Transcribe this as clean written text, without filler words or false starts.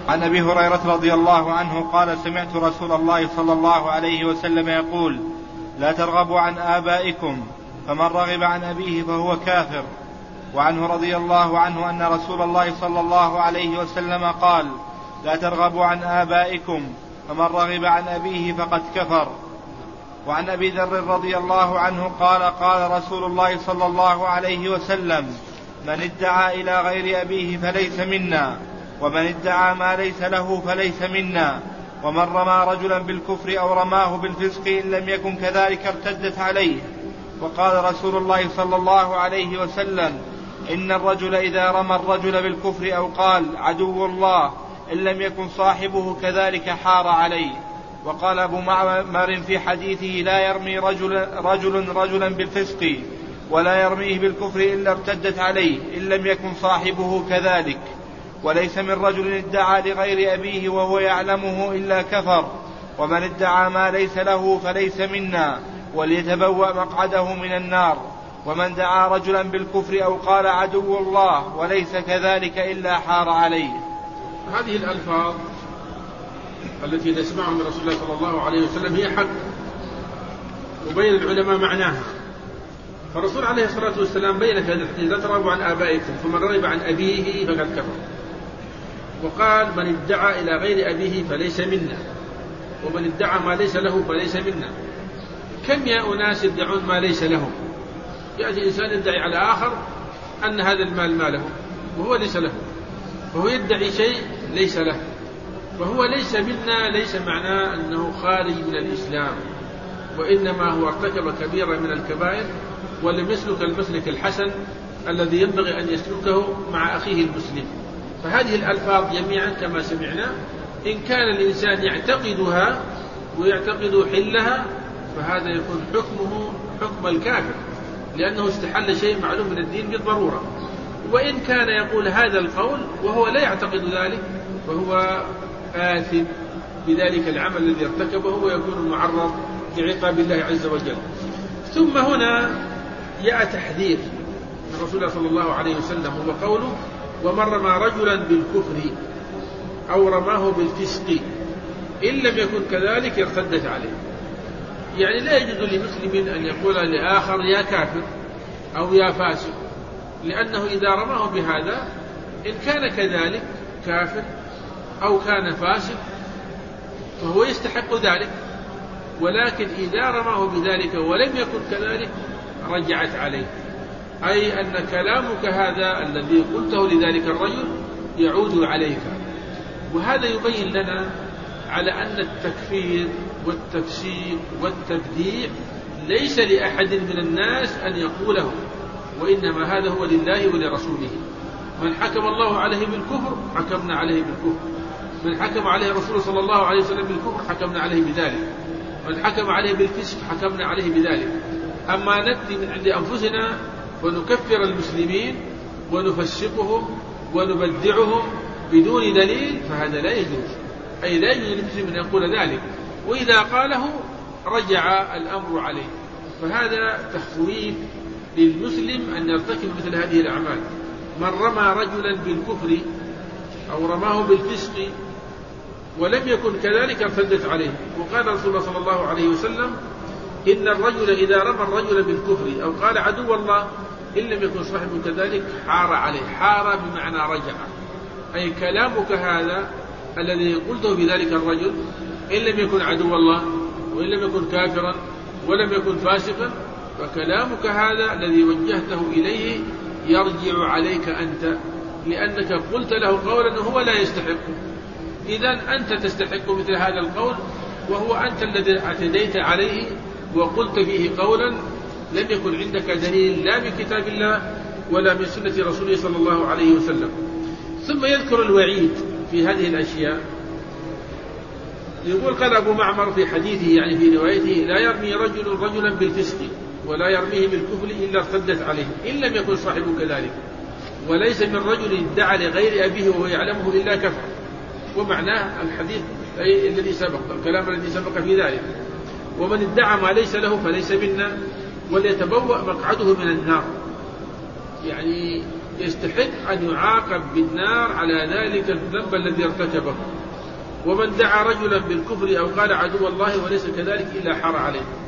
عن أبي هريرة رضي الله عنه قال سمعت رسول الله صلى الله عليه وسلم يقول لا ترغبوا عن آبائكم فمن رغب عن أبيه فهو كافر. وعنه رضي الله عنه أن رسول الله صلى الله عليه وسلم قال لا ترغبوا عن آبائكم فمن رغب عن أبيه فقد كفر. وعن أبي ذر رضي الله عنه قال قال رسول الله صلى الله عليه وسلم من ادعى إلى غير أبيه فليس منا ومن ادعى ما ليس له فليس منا ومن رمى رجلا بالكفر أو رماه بالفسق إن لم يكن كذلك ارتدت عليه. وقال رسول الله صلى الله عليه وسلم إن الرجل إذا رمى الرجل بالكفر أو قال عدو الله إن لم يكن صاحبه كذلك حار عليه. وقال أبو معمر في حديثه لا يرمي رجلا بالفسق ولا يرميه بالكفر إلا ارتدت عليه إن لم يكن صاحبه كذلك. وليس من رجل ادعى لغير أبيه وهو يعلمه إلا كفر. ومن ادعى ما ليس له فليس منا وليتبوأ مقعده من النار. ومن دعا رجلا بالكفر أو قال عدو الله وليس كذلك إلا حار عليه. هذه الألفاظ التي نسمعها من رسول الله صلى الله عليه وسلم هي حق، وبين العلماء معناها. فالرسول عليه الصلاة والسلام بين في هذا الحديث لا ترغبوا عن آبائكم فمن رغب عن أبيه فقد كفر. وقال من ادعى إلى غير أبيه فليس منا ومن ادعى ما ليس له فليس منا. كم يا أناس يدعون ما ليس لهم؟ يأتي إنسان يدعي على آخر أن هذا المال ماله وهو ليس له، فهو يدعي شيء ليس له، وهو ليس منا ليس معناه أنه خارج من الإسلام، وإنما هو ارتكب كبيرة من الكبائر ولم يسلك المسلك الحسن الذي ينبغي أن يسلكه مع أخيه المسلم. فهذه الألفاظ جميعا كما سمعنا إن كان الإنسان يعتقدها ويعتقد حلها فهذا يكون حكمه حكم الكافر، لأنه استحل شيء معلوم من الدين بالضرورة. وإن كان يقول هذا القول وهو لا يعتقد ذلك فهو آثم بذلك العمل الذي ارتكبه ويكون معرض لعقاب الله عز وجل. ثم هنا جاء تحذير من رسول الله صلى الله عليه وسلم، هو قوله ومن رمى رجلا بالكفر أو رماه بالفسق إن لم يكن كذلك ارتدت عليه. يعني لا يجوز لمسلم أن يقول لآخر يا كافر أو يا فاسق، لأنه إذا رماه بهذا إن كان كذلك كافر أو كان فاسق فهو يستحق ذلك، ولكن إذا رماه بذلك ولم يكن كذلك رجعت عليه، أي أن كلامك هذا الذي قلته لذلك الرجل يعود عليك. وهذا يبين لنا على أن التكفير والتفسيق والتبديع ليس لأحد من الناس أن يقوله، وإنما هذا هو لله ولرسوله. من حكم الله عليه بالكفر حكمنا عليه بالكفر، من حكم عليه الرسول صلى الله عليه وسلم بالكفر حكمنا عليه بذلك، من حكم عليه بالفسق حكمنا عليه بذلك. أما نأتي من عند أنفسنا ونكفر المسلمين ونفسقهم ونبدعهم بدون دليل فهذا لا يجوز، أي لا يجوز للمسلم أن يقول ذلك، وإذا قاله رجع الأمر عليه. فهذا تخويف للمسلم أن يرتكب مثل هذه الأعمال. من رمى رجلا بالكفر أو رماه بالفسق ولم يكن كذلك ارتدت عليه. وقال رسول الله صلى الله عليه وسلم إن الرجل إذا رمى الرجل بالكفر أو قال عدو الله إن لم يكن صاحبه كذلك حار عليه. حار بمعنى رجع، أي كلامك هذا الذي قلته بذلك الرجل إن لم يكن عدو الله وإن لم يكن كافرا ولم يكن فاسقا فكلامك هذا الذي وجهته إليه يرجع عليك أنت، لأنك قلت له قولا هو لا يستحق. إذن أنت تستحق مثل هذا القول، وهو أنت الذي اعتديت عليه وقلت فيه قولا لم يكن عندك دليل لا من كتاب الله ولا من سنة رسوله صلى الله عليه وسلم. ثم يذكر الوعيد في هذه الأشياء. يقول قال أبو معمر في حديثه يعني في روايته لا يرمي رجل رجلا بالفسق ولا يرميه بالكفر إلا ارتدت عليه إن لم يكن صاحبه كذلك. وليس من رجل ادعى لغير أبيه وهو يعلمه إلا كفر. ومعناه الحديث أي الذي سبق، الكلام الذي سبق في ذلك. ومن ادعى ما ليس له فليس منا وليتبوأ مقعده من النار. يعني يستحق أن يعاقب بالنار على ذلك الذنب الذي ارتكبه. ومن دعا رجلا بالكفر أو قال عدو الله وليس كذلك إلا حار عليه.